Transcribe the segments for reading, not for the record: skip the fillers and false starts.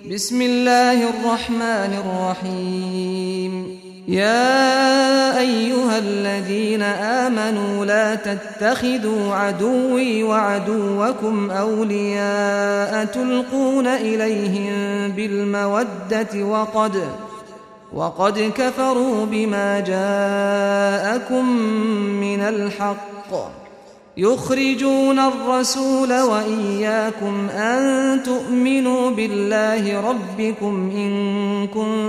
بسم الله الرحمن الرحيم. يا أيها الذين آمنوا لا تتخذوا عدوي وعدوكم أولياء تلقون إليهم بالمودة وقد كفروا بما جاءكم من الحق يخرجون الرسول وإياكم أن تؤمنوا بالله ربكم إن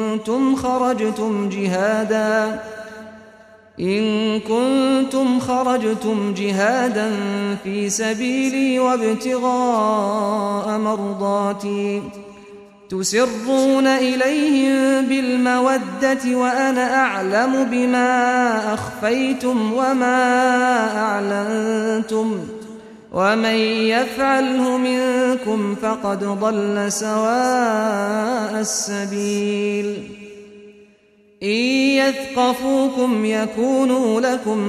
كنتم خرجتم جهادا في سبيلي وابتغاء مرضاتي تسرون إليهم بالمودة وأنا أعلم بما أخفيتم وما أعلنتم ومن يفعله منكم فقد ضل سواء السبيل. إن يثقفوكم يكونوا لكم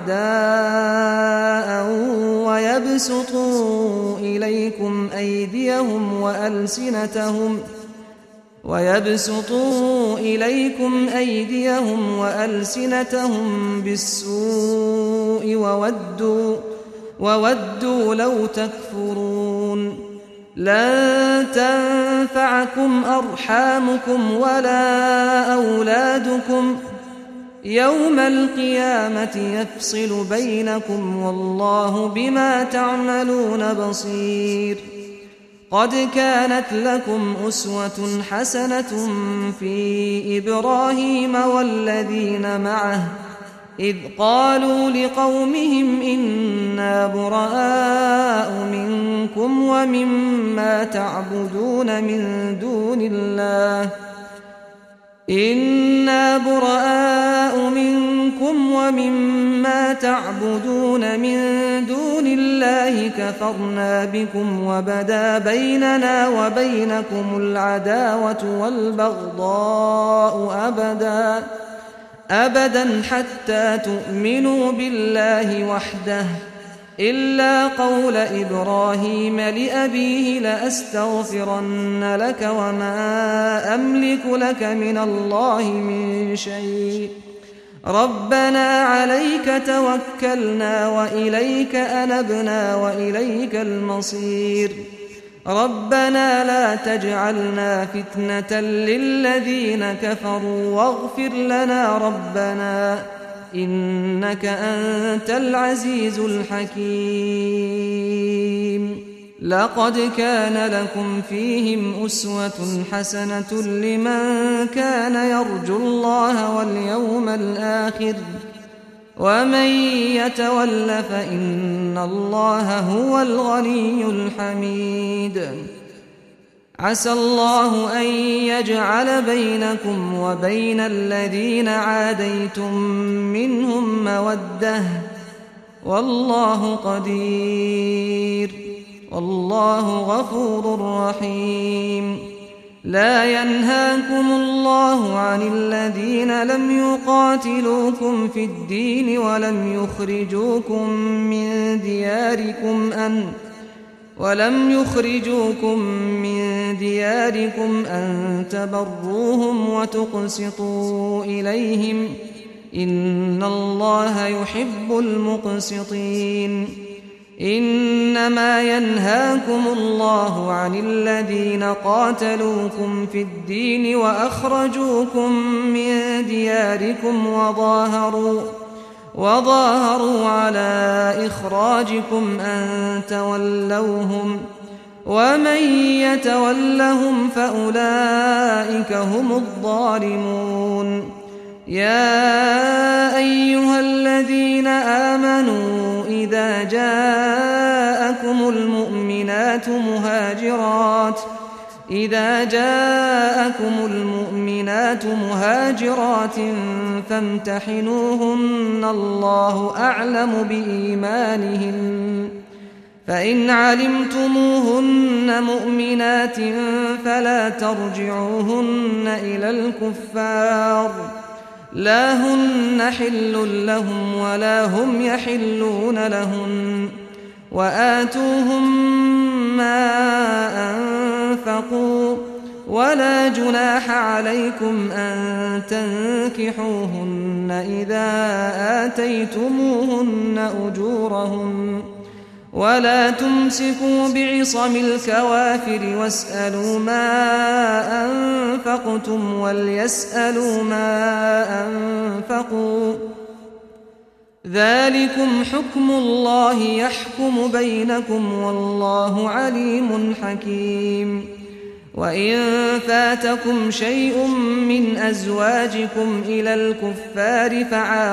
أعداء ويبسطوا إليكم أيديهم وألسنتهم بالسوء وودوا لو تكفرون. لن تنفعكم أرحامكم ولا أولادكم يوم القيامة يفصل بينكم والله بما تعملون بصير. قد كانت لكم أسوة حسنة في إبراهيم والذين معه إذ قالوا لقومهم إنا براء منكم ومما تعبدون من دون الله كفرنا بكم وبدا بيننا وبينكم العداوة والبغضاء أبدا حتى تؤمنوا بالله وحده إلا قول إبراهيم لأبيه لأستغفرن لك وما أملك لك من الله من شيء ربنا عليك توكلنا وإليك أنبنا وإليك المصير. ربنا لا تجعلنا فتنة للذين كفروا واغفر لنا ربنا إنك أنت العزيز الحكيم. لقد كان لكم فيهم أسوة حسنة لمن كان يرجو الله واليوم الآخر ومن يتول فإن الله هو الغني الحميد. عسى الله أن يجعل بينكم وبين الذين عاديتم منهم مودة والله قدير والله غفور رحيم. لا ينهاكم الله عن الذين لم يقاتلوكم في الدين ولم يخرجوكم من دياركم أن تبروهم وتقسطوا إليهم إن الله يحب المقسطين. إنما ينهاكم الله عن الذين قاتلوكم في الدين وأخرجوكم من دياركم وظاهروا على إخراجكم أن تولوهم ومن يتولهم فأولئك هم الظالمون. يا أيها الذين آمنوا إذا جاءكم المؤمنات مهاجرات فامتحنوهن الله أعلم بإيمانهن فإن علمتموهن مؤمنات فلا ترجعوهن إلى الكفار لا هن حل لهم ولا هم يحلون لهن وآتوهم ما أنفقوا ولا جناح عليكم أن تنكحوهن إذا آتيتموهن أجورهن ولا تمسكوا بعصم الكوافر واسألوا ما أنفقتم وليسألوا ما أنفقوا ذلكم حكم الله يحكم بينكم والله عليم حكيم وإن فاتكم شيء من أزواجكم إلى الكفار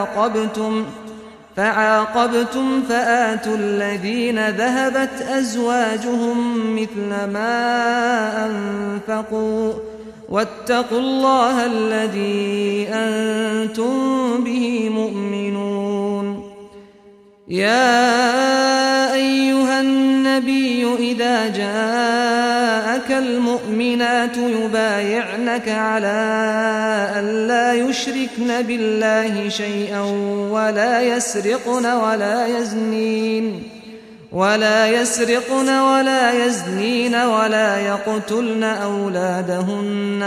فعاقبتم فآتوا الذين ذهبت أزواجهم مثل ما أنفقوا واتقوا الله الذي أنتم به مؤمنون. يا أيها النبي إذا جاءك المؤمنات يبايعنك على أن لا يشركن بالله شيئا ولا يسرقن ولا يزنين ولا يقتلن أولادهن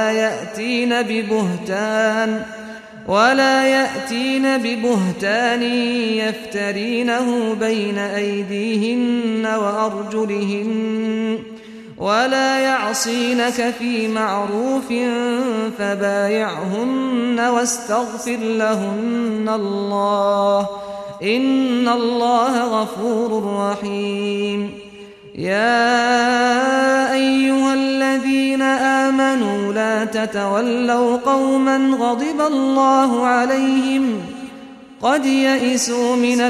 ولا يأتين ببهتان يفترينه بين أيديهن وأرجلهن ولا يعصينك في معروف فبايعهن واستغفر لهن الله إن الله غفور رحيم. يا أيها الذين آمنوا لا تتولوا قوما غضب الله عليهم قد يئسوا من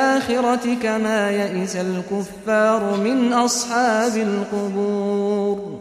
الآخرة كما يئس الكفار من أصحاب القبور.